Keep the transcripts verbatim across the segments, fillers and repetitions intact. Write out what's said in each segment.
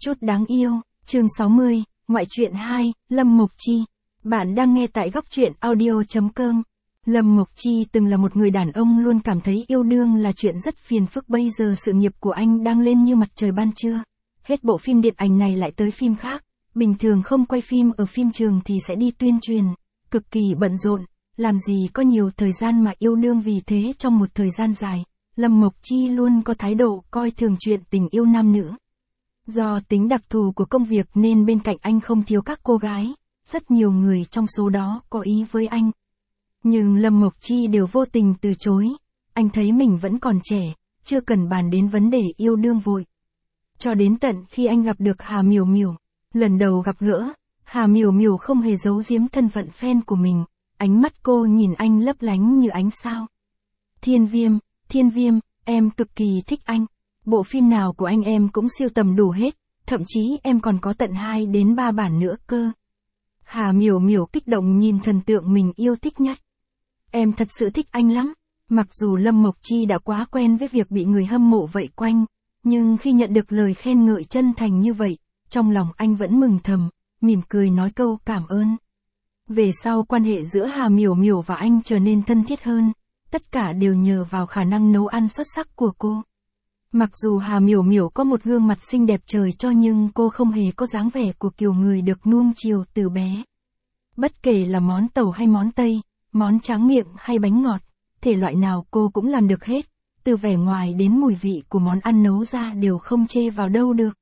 chút đáng yêu, chương sáu mươi, ngoại truyện hai, Lâm Mộc Chi. Bạn đang nghe tại góc truyện audio chấm com. Lâm Mộc Chi từng là một người đàn ông luôn cảm thấy yêu đương là chuyện rất phiền phức, bây giờ sự nghiệp của anh đang lên như mặt trời ban trưa. Hết bộ phim điện ảnh này lại tới phim khác, bình thường không quay phim ở phim trường thì sẽ đi tuyên truyền, cực kỳ bận rộn, làm gì có nhiều thời gian mà yêu đương, vì thế trong một thời gian dài, Lâm Mộc Chi luôn có thái độ coi thường chuyện tình yêu nam nữ. Do tính đặc thù của công việc nên bên cạnh anh không thiếu các cô gái, rất nhiều người trong số đó có ý với anh. Nhưng Lâm Mộc Chi đều vô tình từ chối, anh thấy mình vẫn còn trẻ, chưa cần bàn đến vấn đề yêu đương vội. Cho đến tận khi anh gặp được Hà Miểu Miểu, lần đầu gặp gỡ, Hà Miểu Miểu không hề giấu giếm thân phận fan của mình, ánh mắt cô nhìn anh lấp lánh như ánh sao. Thiên Viêm, Thiên Viêm, em cực kỳ thích anh. Bộ phim nào của anh em cũng siêu tầm đủ hết, thậm chí em còn có tận hai đến ba bản nữa cơ. Hà Miểu Miểu kích động nhìn thần tượng mình yêu thích nhất. Em thật sự thích anh lắm. Mặc dù Lâm Mộc Chi đã quá quen với việc bị người hâm mộ vây quanh, nhưng khi nhận được lời khen ngợi chân thành như vậy, trong lòng anh vẫn mừng thầm, mỉm cười nói câu cảm ơn. Về sau quan hệ giữa Hà Miểu Miểu và anh trở nên thân thiết hơn, tất cả đều nhờ vào khả năng nấu ăn xuất sắc của cô. Mặc dù Hà Miểu Miểu có một gương mặt xinh đẹp trời cho, nhưng cô không hề có dáng vẻ của kiểu người được nuông chiều từ bé. Bất kể là món tàu hay món tây, món tráng miệng hay bánh ngọt, thể loại nào cô cũng làm được hết, từ vẻ ngoài đến mùi vị của món ăn nấu ra đều không chê vào đâu được.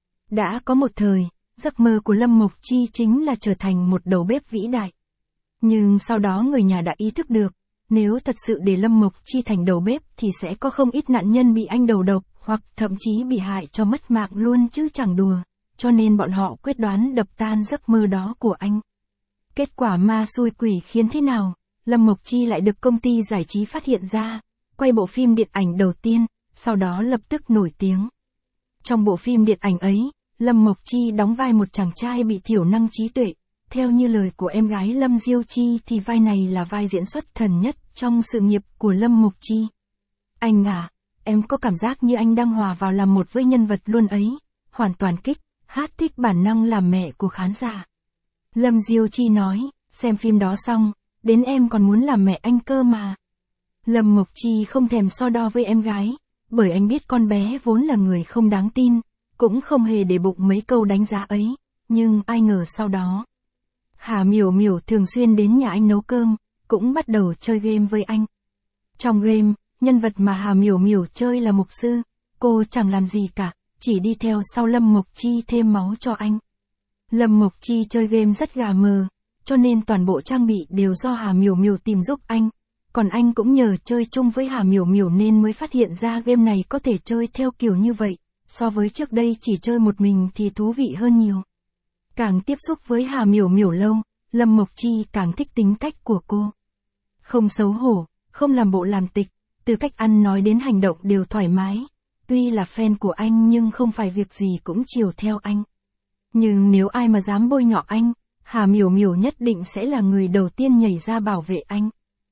Đã có một thời, giấc mơ của Lâm Mộc Chi chính là trở thành một đầu bếp vĩ đại. Nhưng sau đó người nhà đã ý thức được, nếu thật sự để Lâm Mộc Chi thành đầu bếp thì sẽ có không ít nạn nhân bị anh đầu độc, hoặc thậm chí bị hại cho mất mạng luôn chứ chẳng đùa, cho nên bọn họ quyết đoán đập tan giấc mơ đó của anh. Kết quả ma xui quỷ khiến thế nào, Lâm Mộc Chi lại được công ty giải trí phát hiện ra, quay bộ phim điện ảnh đầu tiên, sau đó lập tức nổi tiếng. Trong bộ phim điện ảnh ấy, Lâm Mộc Chi đóng vai một chàng trai bị thiểu năng trí tuệ. Theo như lời của em gái Lâm Diêu Chi thì vai này là vai diễn xuất thần nhất trong sự nghiệp của Lâm Mộc Chi. Anh à, em có cảm giác như anh đang hòa vào làm một với nhân vật luôn ấy, hoàn toàn kích, hát thích bản năng làm mẹ của khán giả. Lâm Diêu Chi nói, xem phim đó xong, đến em còn muốn làm mẹ anh cơ mà. Lâm Mộc Chi không thèm so đo với em gái, bởi anh biết con bé vốn là người không đáng tin, cũng không hề để bụng mấy câu đánh giá ấy, nhưng ai ngờ sau đó. Hà Miểu Miểu thường xuyên đến nhà anh nấu cơm, cũng bắt đầu chơi game với anh. Trong game, nhân vật mà Hà Miểu Miểu chơi là mục sư, cô chẳng làm gì cả, chỉ đi theo sau Lâm Mộc Chi thêm máu cho anh. Lâm Mộc Chi chơi game rất gà mờ, cho nên toàn bộ trang bị đều do Hà Miểu Miểu tìm giúp anh, còn anh cũng nhờ chơi chung với Hà Miểu Miểu nên mới phát hiện ra game này có thể chơi theo kiểu như vậy, so với trước đây chỉ chơi một mình thì thú vị hơn nhiều. Càng tiếp xúc với Hà Miểu Miểu lâu, Lâm Mộc Chi càng thích tính cách của cô. Không xấu hổ, không làm bộ làm tịch, từ cách ăn nói đến hành động đều thoải mái. Tuy là fan của anh nhưng không phải việc gì cũng chiều theo anh. Nhưng nếu ai mà dám bôi nhọ anh, Hà Miểu Miểu nhất định sẽ là người đầu tiên nhảy ra bảo vệ anh.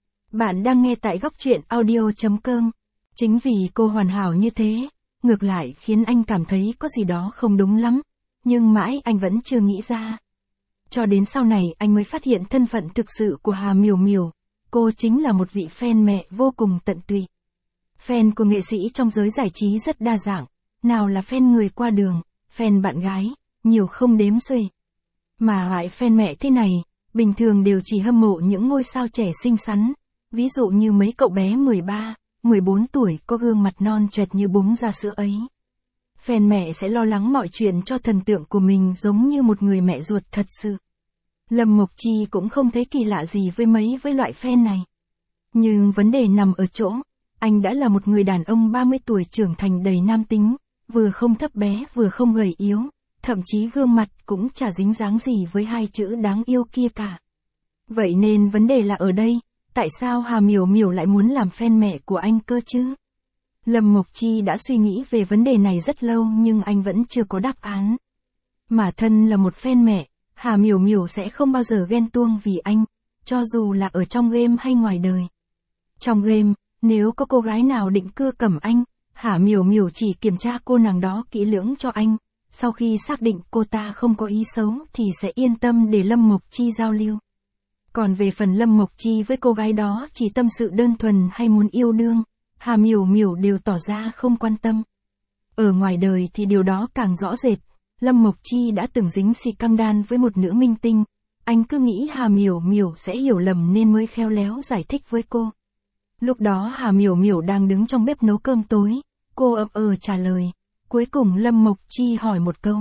Bạn đang nghe tại góc truyện audio chấm com. Chính vì cô hoàn hảo như thế, ngược lại khiến anh cảm thấy có gì đó không đúng lắm. Nhưng mãi anh vẫn chưa nghĩ ra. Cho đến sau này anh mới phát hiện thân phận thực sự của Hà Miểu Miểu. Cô chính là một vị fan mẹ vô cùng tận tụy. Fan của nghệ sĩ trong giới giải trí rất đa dạng. Nào là fan người qua đường, fan bạn gái, nhiều không đếm xuể. Mà loại fan mẹ thế này, bình thường đều chỉ hâm mộ những ngôi sao trẻ xinh xắn. Ví dụ như mấy cậu bé mười ba, mười bốn tuổi có gương mặt non choẹt như búng ra sữa ấy. Fan mẹ sẽ lo lắng mọi chuyện cho thần tượng của mình giống như một người mẹ ruột thật sự. Lâm Mộc Chi cũng không thấy kỳ lạ gì với mấy với loại fan này. Nhưng vấn đề nằm ở chỗ, anh đã là một người đàn ông ba mươi tuổi trưởng thành đầy nam tính, vừa không thấp bé vừa không gầy yếu, thậm chí gương mặt cũng chả dính dáng gì với hai chữ đáng yêu kia cả. Vậy nên vấn đề là ở đây, tại sao Hà Miểu Miểu lại muốn làm fan mẹ của anh cơ chứ? Lâm Mộc Chi đã suy nghĩ về vấn đề này rất lâu nhưng anh vẫn chưa có đáp án. Mà thân là một fan mẹ, Hà Miểu Miểu sẽ không bao giờ ghen tuông vì anh, cho dù là ở trong game hay ngoài đời. Trong game, nếu có cô gái nào định cưa cẩm anh, Hà Miểu Miểu chỉ kiểm tra cô nàng đó kỹ lưỡng cho anh, sau khi xác định cô ta không có ý xấu thì sẽ yên tâm để Lâm Mộc Chi giao lưu. Còn về phần Lâm Mộc Chi với cô gái đó chỉ tâm sự đơn thuần hay muốn yêu đương, Hà Miểu Miểu đều tỏ ra không quan tâm. Ở ngoài đời thì điều đó càng rõ rệt, Lâm Mộc Chi đã từng dính xì căng đan với một nữ minh tinh, anh cứ nghĩ Hà Miểu Miểu sẽ hiểu lầm nên mới khéo léo giải thích với cô. Lúc đó Hà Miểu Miểu đang đứng trong bếp nấu cơm tối, cô ậm ờ trả lời, cuối cùng Lâm Mộc Chi hỏi một câu.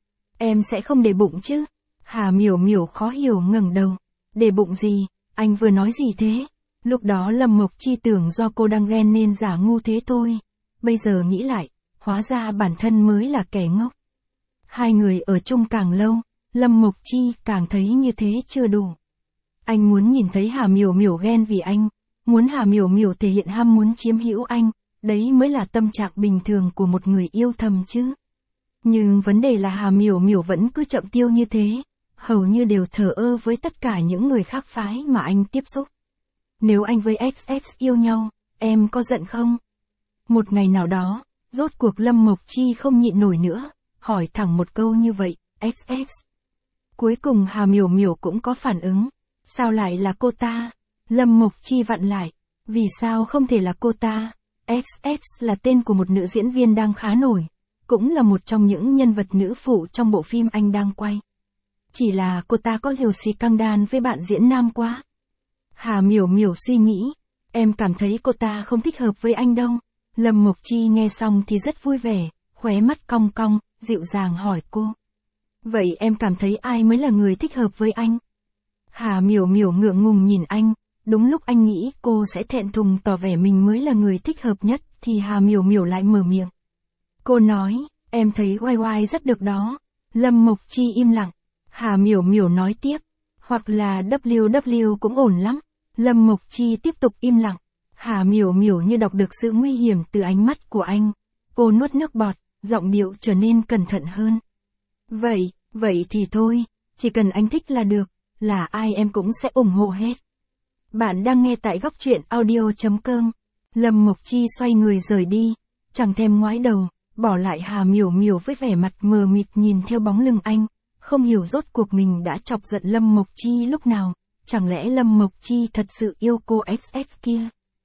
Em sẽ không để bụng chứ? Hà Miểu Miểu khó hiểu ngẩng đầu, để bụng gì, anh vừa nói gì thế? Lúc đó Lâm Mộc Chi tưởng do cô đang ghen nên giả ngu thế thôi, bây giờ nghĩ lại, hóa ra bản thân mới là kẻ ngốc. Hai người ở chung càng lâu, Lâm Mộc Chi càng thấy như thế chưa đủ. Anh muốn nhìn thấy Hà Miểu Miểu ghen vì anh, muốn Hà Miểu Miểu thể hiện ham muốn chiếm hữu anh, đấy mới là tâm trạng bình thường của một người yêu thầm chứ. Nhưng vấn đề là Hà Miểu Miểu vẫn cứ chậm tiêu như thế, hầu như đều thờ ơ với tất cả những người khác phái mà anh tiếp xúc. Nếu anh với ích ích yêu nhau, em có giận không? Một ngày nào đó, rốt cuộc Lâm Mộc Chi không nhịn nổi nữa, hỏi thẳng một câu như vậy, ích ích. Cuối cùng Hà Miểu Miểu cũng có phản ứng, sao lại là cô ta? Lâm Mộc Chi vặn lại, vì sao không thể là cô ta? ích ích là tên của một nữ diễn viên đang khá nổi, cũng là một trong những nhân vật nữ phụ trong bộ phim anh đang quay. Chỉ là cô ta có liều xì căng đan với bạn diễn nam quá. Hà Miểu Miểu suy nghĩ, em cảm thấy cô ta không thích hợp với anh đâu. Lâm Mộc Chi nghe xong thì rất vui vẻ, khóe mắt cong cong, dịu dàng hỏi cô. Vậy em cảm thấy ai mới là người thích hợp với anh? Hà Miểu Miểu ngượng ngùng nhìn anh, đúng lúc anh nghĩ cô sẽ thẹn thùng tỏ vẻ mình mới là người thích hợp nhất thì Hà Miểu Miểu lại mở miệng. Cô nói, em thấy oai oai rất được đó. Lâm Mộc Chi im lặng. Hà Miểu Miểu nói tiếp, hoặc là vê kép vê cũng ổn lắm. Lâm Mộc Chi tiếp tục im lặng. Hà Miểu Miểu như đọc được sự nguy hiểm từ ánh mắt của anh. Cô nuốt nước bọt, giọng điệu trở nên cẩn thận hơn. Vậy, vậy thì thôi, chỉ cần anh thích là được, là ai em cũng sẽ ủng hộ hết. Bạn đang nghe tại góc truyện audio chấm com. Lâm Mộc Chi xoay người rời đi, chẳng thèm ngoái đầu, bỏ lại Hà Miểu Miểu với vẻ mặt mờ mịt nhìn theo bóng lưng anh, không hiểu rốt cuộc mình đã chọc giận Lâm Mộc Chi lúc nào, chẳng lẽ Lâm Mộc Chi thật sự yêu cô ích ích kia?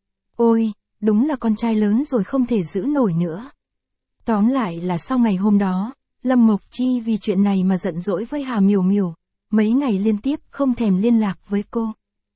Ôi, đúng là con trai lớn rồi không thể giữ nổi nữa. Tóm lại là sau ngày hôm đó, Lâm Mộc Chi vì chuyện này mà giận dỗi với Hà Miểu Miểu, mấy ngày liên tiếp không thèm liên lạc với cô.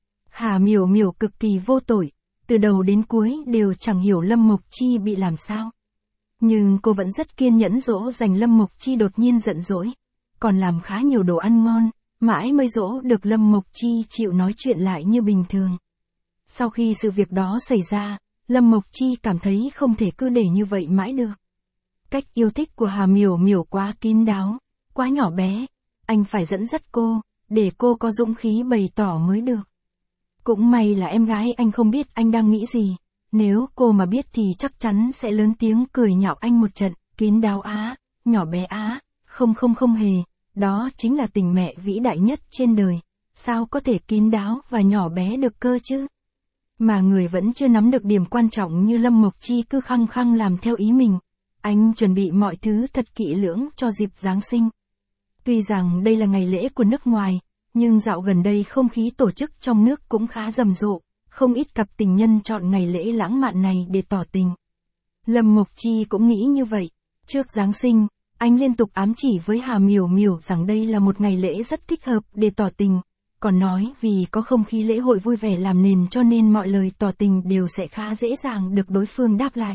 Hà Miểu Miểu cực kỳ vô tội, từ đầu đến cuối đều chẳng hiểu Lâm Mộc Chi bị làm sao. Nhưng cô vẫn rất kiên nhẫn dỗ dành Lâm Mộc Chi đột nhiên giận dỗi, còn làm khá nhiều đồ ăn ngon, mãi mới dỗ được Lâm Mộc Chi chịu nói chuyện lại như bình thường. Sau khi sự việc đó xảy ra, Lâm Mộc Chi cảm thấy không thể cứ để như vậy mãi được. Cách yêu thích của Hà Miểu Miểu quá kín đáo, quá nhỏ bé, anh phải dẫn dắt cô, để cô có dũng khí bày tỏ mới được. Cũng may là em gái anh không biết anh đang nghĩ gì, nếu cô mà biết thì chắc chắn sẽ lớn tiếng cười nhạo anh một trận, kín đáo á, nhỏ bé á, không không không hề, đó chính là tình mẹ vĩ đại nhất trên đời, sao có thể kín đáo và nhỏ bé được cơ chứ? Mà người vẫn chưa nắm được điểm quan trọng như Lâm Mộc Chi cứ khăng khăng làm theo ý mình, anh chuẩn bị mọi thứ thật kỹ lưỡng cho dịp Giáng sinh. Tuy rằng đây là ngày lễ của nước ngoài, nhưng dạo gần đây không khí tổ chức trong nước cũng khá rầm rộ, không ít cặp tình nhân chọn ngày lễ lãng mạn này để tỏ tình. Lâm Mộc Chi cũng nghĩ như vậy, trước Giáng sinh, anh liên tục ám chỉ với Hà Miểu Miểu rằng đây là một ngày lễ rất thích hợp để tỏ tình, còn nói vì có không khí lễ hội vui vẻ làm nền cho nên mọi lời tỏ tình đều sẽ khá dễ dàng được đối phương đáp lại.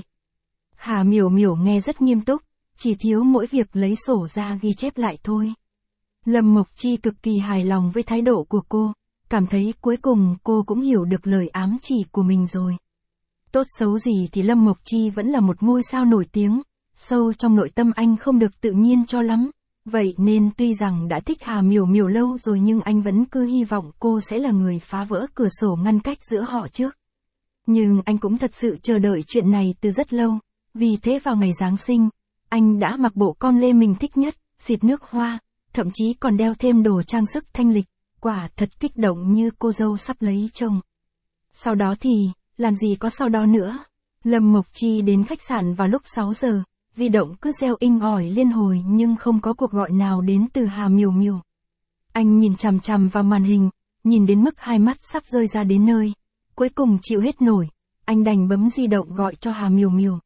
Hà Miểu Miểu nghe rất nghiêm túc, chỉ thiếu mỗi việc lấy sổ ra ghi chép lại thôi. Lâm Mộc Chi cực kỳ hài lòng với thái độ của cô, cảm thấy cuối cùng cô cũng hiểu được lời ám chỉ của mình rồi. Tốt xấu gì thì Lâm Mộc Chi vẫn là một ngôi sao nổi tiếng, sâu trong nội tâm anh không được tự nhiên cho lắm, vậy nên tuy rằng đã thích Hà Miểu Miểu lâu rồi nhưng anh vẫn cứ hy vọng cô sẽ là người phá vỡ cửa sổ ngăn cách giữa họ trước. Nhưng anh cũng thật sự chờ đợi chuyện này từ rất lâu, vì thế vào ngày Giáng sinh, anh đã mặc bộ con lê mình thích nhất, xịt nước hoa, thậm chí còn đeo thêm đồ trang sức thanh lịch, quả thật kích động như cô dâu sắp lấy chồng. Sau đó thì, làm gì có sau đó nữa. Lâm Mộc Chi đến khách sạn vào lúc sáu giờ, di động cứ reo inh ỏi liên hồi nhưng không có cuộc gọi nào đến từ Hà Miểu Miểu. Anh nhìn chằm chằm vào màn hình, nhìn đến mức hai mắt sắp rơi ra đến nơi. Cuối cùng chịu hết nổi, anh đành bấm di động gọi cho Hà Miểu Miểu.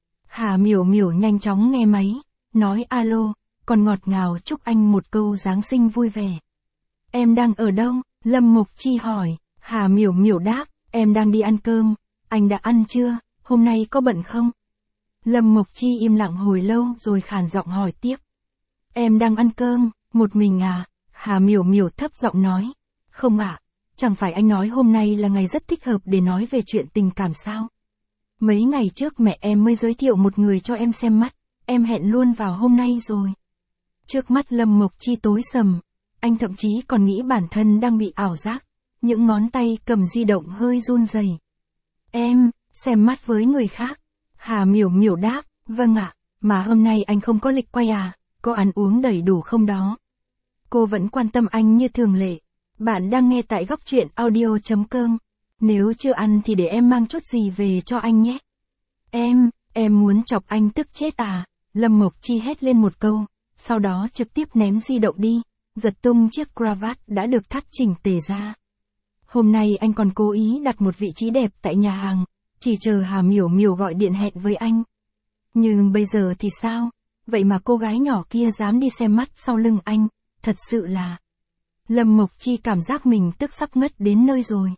Hà Miểu Miểu nhanh chóng nghe máy, nói alo, còn ngọt ngào chúc anh một câu Giáng sinh vui vẻ. Em đang ở đâu? Lâm Mục Chi hỏi. Hà Miểu Miểu đáp, em đang đi ăn cơm. Anh đã ăn chưa? Hôm nay có bận không? Lâm Mục Chi im lặng hồi lâu rồi khàn giọng hỏi tiếp. Em đang ăn cơm, một mình à? Hà Miểu Miểu thấp giọng nói. Không ạ, chẳng phải anh nói hôm nay là ngày rất thích hợp để nói về chuyện tình cảm sao? Mấy ngày trước mẹ em mới giới thiệu một người cho em xem mắt, em hẹn luôn vào hôm nay rồi. Trước mắt Lâm Mục Chi tối sầm, anh thậm chí còn nghĩ bản thân đang bị ảo giác, những ngón tay cầm di động hơi run rẩy. Em, xem mắt với người khác. Hà Miểu Miểu đáp, vâng ạ, mà hôm nay anh không có lịch quay à, có ăn uống đầy đủ không đó? Cô vẫn quan tâm anh như thường lệ. Bạn đang nghe tại góc truyện audio chấm com. Nếu chưa ăn thì để em mang chút gì về cho anh nhé. Em, em muốn chọc anh tức chết à? Lâm Mục Chi hét lên một câu, sau đó trực tiếp ném di động đi, giật tung chiếc cravat đã được thắt chỉnh tề ra. Hôm nay anh còn cố ý đặt một vị trí đẹp tại nhà hàng, chỉ chờ Hà Miểu Miểu gọi điện hẹn với anh. Nhưng bây giờ thì sao? Vậy mà cô gái nhỏ kia dám đi xem mắt sau lưng anh, thật sự là... Lâm Mục Chi cảm giác mình tức sắp ngất đến nơi rồi.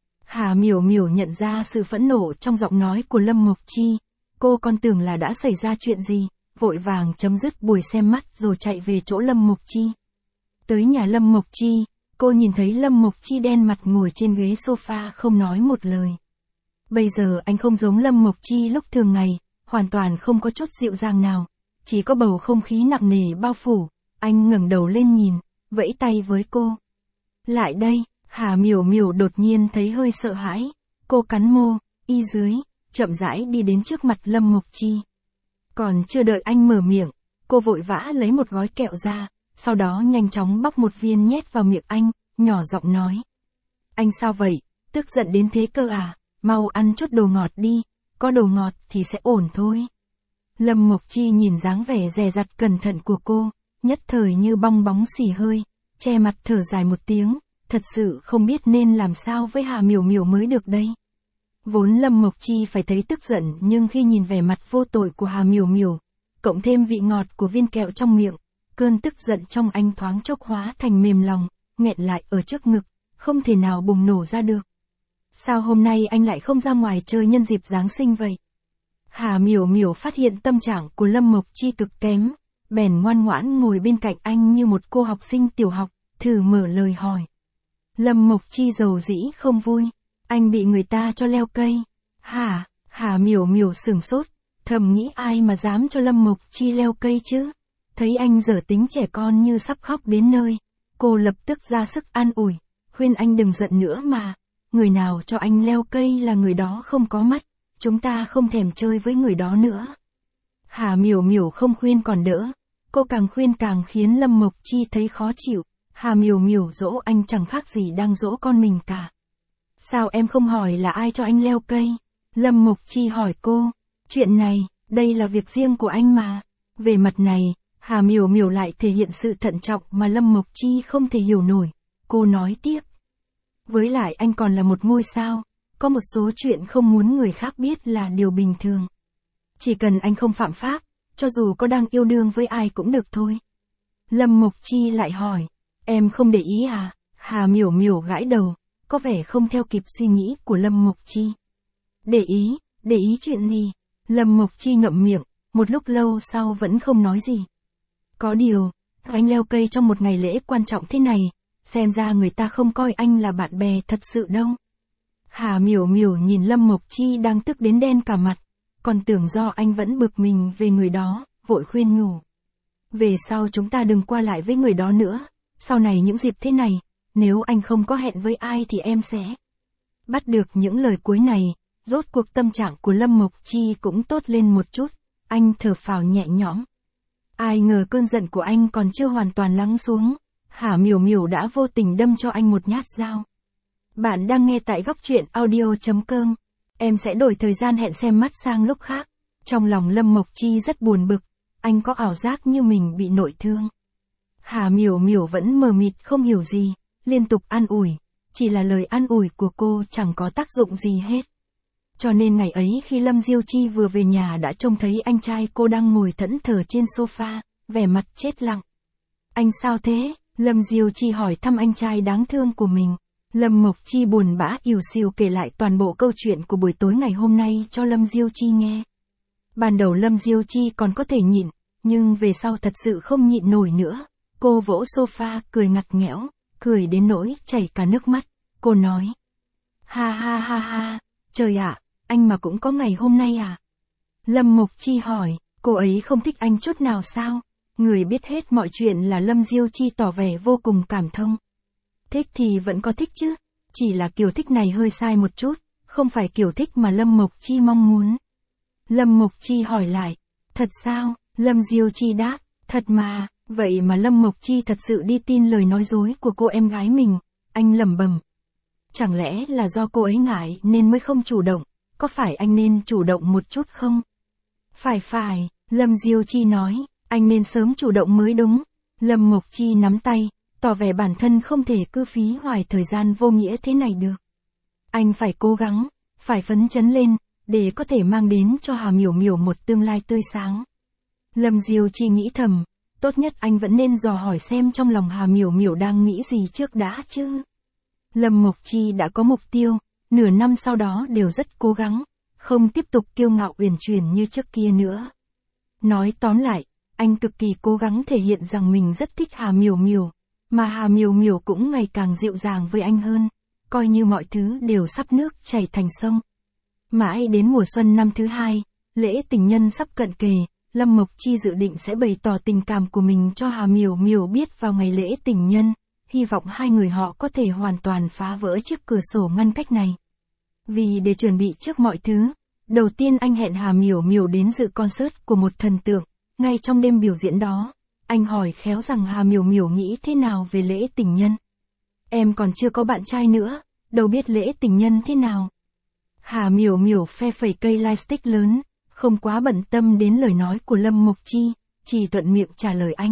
Hà Miểu Miểu nhận ra sự phẫn nộ trong giọng nói của Lâm Mục Chi. Cô còn tưởng là đã xảy ra chuyện gì, vội vàng chấm dứt buổi xem mắt rồi chạy về chỗ Lâm Mục Chi. Tới nhà Lâm Mục Chi, cô nhìn thấy Lâm Mục Chi đen mặt ngồi trên ghế sofa không nói một lời. Bây giờ anh không giống Lâm Mục Chi lúc thường ngày, hoàn toàn không có chút dịu dàng nào, chỉ có bầu không khí nặng nề bao phủ. Anh ngẩng đầu lên nhìn, vẫy tay với cô. Lại đây. Hà Miểu Miểu đột nhiên thấy hơi sợ hãi, cô cắn môi, y dưới, chậm rãi đi đến trước mặt Lâm Mục Chi. Còn chưa đợi anh mở miệng, cô vội vã lấy một gói kẹo ra, sau đó nhanh chóng bóc một viên nhét vào miệng anh, nhỏ giọng nói. Anh sao vậy, tức giận đến thế cơ à, mau ăn chút đồ ngọt đi, có đồ ngọt thì sẽ ổn thôi. Lâm Mục Chi nhìn dáng vẻ dè dặt cẩn thận của cô, nhất thời như bong bóng xì hơi, che mặt thở dài một tiếng. Thật sự không biết nên làm sao với Hà Miểu Miểu mới được đây. Vốn Lâm Mục Chi phải thấy tức giận nhưng khi nhìn vẻ mặt vô tội của Hà Miểu Miểu, cộng thêm vị ngọt của viên kẹo trong miệng, cơn tức giận trong anh thoáng chốc hóa thành mềm lòng, nghẹn lại ở trước ngực, không thể nào bùng nổ ra được. Sao hôm nay anh lại không ra ngoài chơi nhân dịp Giáng sinh vậy? Hà Miểu Miểu phát hiện tâm trạng của Lâm Mục Chi cực kém, bèn ngoan ngoãn ngồi bên cạnh anh như một cô học sinh tiểu học, thử mở lời hỏi. Lâm Mục Chi dầu dĩ không vui, anh bị người ta cho leo cây. Hả? Hà Miểu Miểu sửng sốt, thầm nghĩ ai mà dám cho Lâm Mục Chi leo cây chứ? Thấy anh dở tính trẻ con như sắp khóc đến nơi, cô lập tức ra sức an ủi, khuyên anh đừng giận nữa mà, người nào cho anh leo cây là người đó không có mắt, chúng ta không thèm chơi với người đó nữa. Hà Miểu Miểu không khuyên còn đỡ, cô càng khuyên càng khiến Lâm Mục Chi thấy khó chịu. Hà Miểu Miểu dỗ anh chẳng khác gì đang dỗ con mình cả. Sao em không hỏi là ai cho anh leo cây? Lâm Mục Chi hỏi cô. Chuyện này, đây là việc riêng của anh mà. Về mặt này, Hà Miểu Miểu lại thể hiện sự thận trọng mà Lâm Mục Chi không thể hiểu nổi. Cô nói tiếp. Với lại anh còn là một ngôi sao, có một số chuyện không muốn người khác biết là điều bình thường. Chỉ cần anh không phạm pháp, cho dù có đang yêu đương với ai cũng được thôi. Lâm Mục Chi lại hỏi. Em không để ý à? Hà Miểu Miểu gãi đầu, có vẻ không theo kịp suy nghĩ của Lâm Mục Chi. Để ý, để ý chuyện gì? Lâm Mục Chi ngậm miệng, một lúc lâu sau vẫn không nói gì. Có điều, anh leo cây trong một ngày lễ quan trọng thế này, xem ra người ta không coi anh là bạn bè thật sự đâu. Hà Miểu Miểu nhìn Lâm Mục Chi đang tức đến đen cả mặt, còn tưởng do anh vẫn bực mình về người đó, vội khuyên nhủ. Về sau chúng ta đừng qua lại với người đó nữa. Sau này những dịp thế này, nếu anh không có hẹn với ai thì em sẽ... Bắt được những lời cuối này, rốt cuộc tâm trạng của Lâm Mục Chi cũng tốt lên một chút, anh thở phào nhẹ nhõm. Ai ngờ cơn giận của anh còn chưa hoàn toàn lắng xuống, Hà Miểu Miểu đã vô tình đâm cho anh một nhát dao. Bạn đang nghe tại góc truyện audio chấm com, em sẽ đổi thời gian hẹn xem mắt sang lúc khác. Trong lòng Lâm Mộc Chi rất buồn bực, anh có ảo giác như mình bị nội thương. Hà Miểu Miểu vẫn mờ mịt không hiểu gì, liên tục an ủi, chỉ là lời an ủi của cô chẳng có tác dụng gì hết. Cho nên ngày ấy khi Lâm Diêu Chi vừa về nhà đã trông thấy anh trai cô đang ngồi thẫn thờ trên sofa, vẻ mặt chết lặng. Anh sao thế? Lâm Diêu Chi hỏi thăm anh trai đáng thương của mình. Lâm Mộc Chi buồn bã ỉu xìu kể lại toàn bộ câu chuyện của buổi tối ngày hôm nay cho Lâm Diêu Chi nghe. Ban đầu Lâm Diêu Chi còn có thể nhịn, nhưng về sau thật sự không nhịn nổi nữa. Cô vỗ sofa cười ngặt nghẽo, cười đến nỗi chảy cả nước mắt. Cô nói, ha ha ha ha, trời ạ, anh mà cũng có ngày hôm nay à? Lâm Mộc Chi hỏi, cô ấy không thích anh chút nào sao? Người biết hết mọi chuyện là Lâm Diêu Chi tỏ vẻ vô cùng cảm thông. Thích thì vẫn có thích chứ, chỉ là kiểu thích này hơi sai một chút, không phải kiểu thích mà Lâm Mộc Chi mong muốn. Lâm Mộc Chi hỏi lại, thật sao? Lâm Diêu Chi đáp, thật mà, vậy mà Lâm Mộc Chi thật sự đi tin lời nói dối của cô em gái mình. Anh lẩm bẩm, chẳng lẽ là do cô ấy ngại nên mới không chủ động, có phải anh nên chủ động một chút không? Phải phải, Lâm Diêu Chi nói, anh nên sớm chủ động mới đúng. Lâm Mộc Chi nắm tay, tỏ vẻ bản thân không thể cứ phí hoài thời gian vô nghĩa thế này được. Anh phải cố gắng, phải phấn chấn lên, để có thể mang đến cho Hà Miểu Miểu một tương lai tươi sáng. Lâm Diêu Chi nghĩ thầm, tốt nhất anh vẫn nên dò hỏi xem trong lòng Hà Miểu Miểu đang nghĩ gì trước đã chứ. Lâm Mộc Chi đã có mục tiêu, nửa năm sau đó đều rất cố gắng, không tiếp tục kiêu ngạo uyển chuyển như trước kia nữa. Nói tóm lại, anh cực kỳ cố gắng thể hiện rằng mình rất thích Hà Miểu Miểu, mà Hà Miểu Miểu cũng ngày càng dịu dàng với anh hơn, coi như mọi thứ đều sắp nước chảy thành sông. Mãi đến mùa xuân năm thứ hai, lễ tình nhân sắp cận kề, Lâm Mộc Chi dự định sẽ bày tỏ tình cảm của mình cho Hà Miểu Miểu biết vào ngày lễ tình nhân, hy vọng hai người họ có thể hoàn toàn phá vỡ chiếc cửa sổ ngăn cách này. Vì để chuẩn bị trước mọi thứ, đầu tiên anh hẹn Hà Miểu Miểu đến dự concert của một thần tượng. Ngay trong đêm biểu diễn đó, anh hỏi khéo rằng Hà Miểu Miểu nghĩ thế nào về lễ tình nhân. Em còn chưa có bạn trai nữa, đâu biết lễ tình nhân thế nào. Hà Miểu Miểu phe phẩy cây lightstick lớn, không quá bận tâm đến lời nói của Lâm Mộc Chi, chỉ thuận miệng trả lời anh.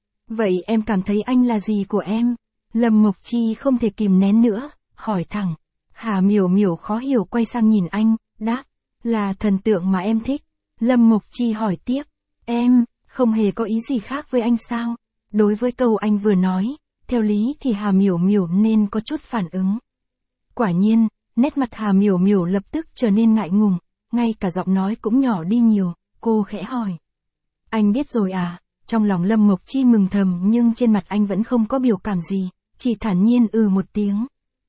Vậy em cảm thấy anh là gì của em? Lâm Mộc Chi không thể kìm nén nữa, hỏi thẳng. Hà Miểu Miểu khó hiểu quay sang nhìn anh, đáp, là thần tượng mà em thích. Lâm Mộc Chi hỏi tiếp, em, không hề có ý gì khác với anh sao? Đối với câu anh vừa nói, theo lý thì Hà Miểu Miểu nên có chút phản ứng. Quả nhiên, nét mặt Hà Miểu Miểu lập tức trở nên ngại ngùng, ngay cả giọng nói cũng nhỏ đi nhiều, cô khẽ hỏi. Anh biết rồi à? Trong lòng Lâm Mộc Chi mừng thầm nhưng trên mặt anh vẫn không có biểu cảm gì, chỉ thản nhiên ừ một tiếng.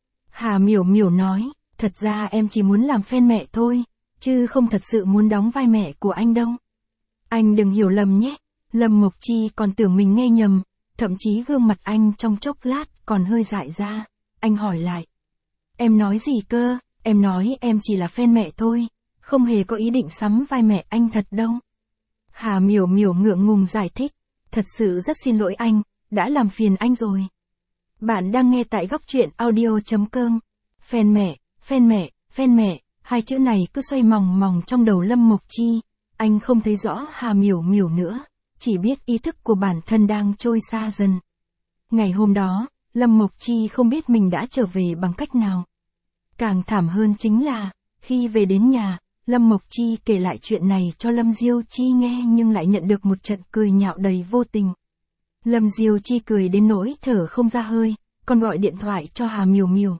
Hà Miểu Miểu nói, thật ra em chỉ muốn làm fan mẹ thôi, chứ không thật sự muốn đóng vai mẹ của anh đâu. Anh đừng hiểu lầm nhé. Lâm Mộc Chi còn tưởng mình nghe nhầm, thậm chí gương mặt anh trong chốc lát còn hơi dại ra. Anh hỏi lại. Em nói gì cơ? Em nói em chỉ là fan mẹ thôi, không hề có ý định sắm vai mẹ anh thật đâu. Hà Miểu Miểu ngượng ngùng giải thích. Thật sự rất xin lỗi anh, đã làm phiền anh rồi. Bạn đang nghe tại góc truyện audio chấm com. Fan mẹ, fan mẹ, fan mẹ, hai chữ này cứ xoay mòng mòng trong đầu Lâm Mộc Chi. Anh không thấy rõ Hà Miểu Miểu nữa, chỉ biết ý thức của bản thân đang trôi xa dần. Ngày hôm đó, Lâm Mộc Chi không biết mình đã trở về bằng cách nào. Càng thảm hơn chính là, khi về đến nhà, Lâm Mộc Chi kể lại chuyện này cho Lâm Diêu Chi nghe nhưng lại nhận được một trận cười nhạo đầy vô tình. Lâm Diêu Chi cười đến nỗi thở không ra hơi, còn gọi điện thoại cho Hà Miểu Miểu.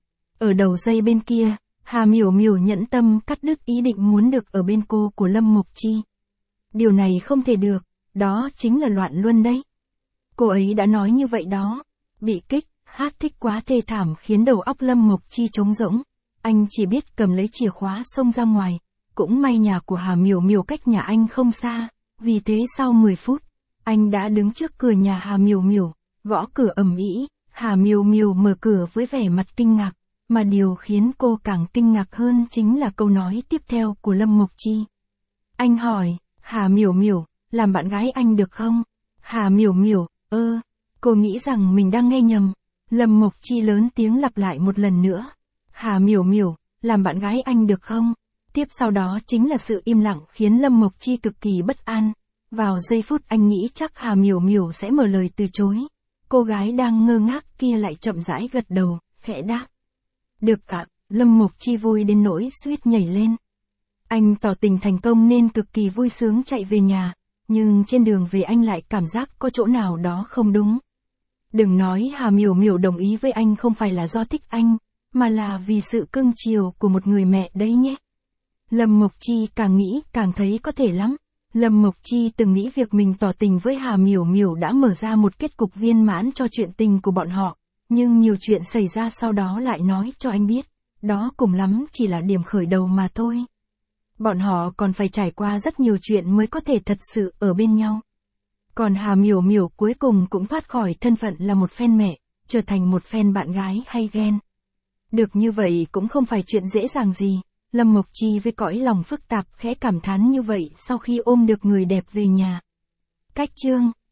Ở đầu dây bên kia, Hà Miểu Miểu nhẫn tâm cắt đứt ý định muốn được ở bên cô của Lâm Mộc Chi. Điều này không thể được, đó chính là loạn luân đấy. Cô ấy đã nói như vậy đó. Bị kích, hát thích quá thê thảm khiến đầu óc Lâm Mộc Chi trống rỗng. Anh chỉ biết cầm lấy chìa khóa xông ra ngoài. Cũng may nhà của Hà Miểu Miểu cách nhà anh không xa. Vì thế sau mười phút, anh đã đứng trước cửa nhà Hà Miểu Miểu, gõ cửa ầm ĩ. Hà Miểu Miểu mở cửa với vẻ mặt kinh ngạc. Mà điều khiến cô càng kinh ngạc hơn chính là câu nói tiếp theo của Lâm Mộc Chi. Anh hỏi, Hà Miểu Miểu, làm bạn gái anh được không? Hà Miểu Miểu, ơ, cô nghĩ rằng mình đang nghe nhầm. Lâm Mộc Chi lớn tiếng lặp lại một lần nữa. Hà Miểu Miểu, làm bạn gái anh được không? Tiếp sau đó chính là sự im lặng khiến Lâm Mộc Chi cực kỳ bất an. Vào giây phút anh nghĩ chắc Hà Miểu Miểu sẽ mở lời từ chối, cô gái đang ngơ ngác kia lại chậm rãi gật đầu, khẽ đáp. Được ạ, Lâm Mộc Chi vui đến nỗi suýt nhảy lên. Anh tỏ tình thành công nên cực kỳ vui sướng chạy về nhà, nhưng trên đường về anh lại cảm giác có chỗ nào đó không đúng. Đừng nói Hà Miểu Miểu đồng ý với anh không phải là do thích anh, mà là vì sự cưng chiều của một người mẹ đấy nhé. Lâm Mộc Chi càng nghĩ càng thấy có thể lắm. Lâm Mộc Chi từng nghĩ việc mình tỏ tình với Hà Miểu Miểu đã mở ra một kết cục viên mãn cho chuyện tình của bọn họ, nhưng nhiều chuyện xảy ra sau đó lại nói cho anh biết, đó cùng lắm chỉ là điểm khởi đầu mà thôi. Bọn họ còn phải trải qua rất nhiều chuyện mới có thể thật sự ở bên nhau. Còn Hà Miểu Miểu cuối cùng cũng thoát khỏi thân phận là một fan mẹ, trở thành một fan bạn gái hay ghen. Được như vậy cũng không phải chuyện dễ dàng gì. Lâm Mộc Chi với cõi lòng phức tạp khẽ cảm thán như vậy sau khi ôm được người đẹp về nhà. Cách chương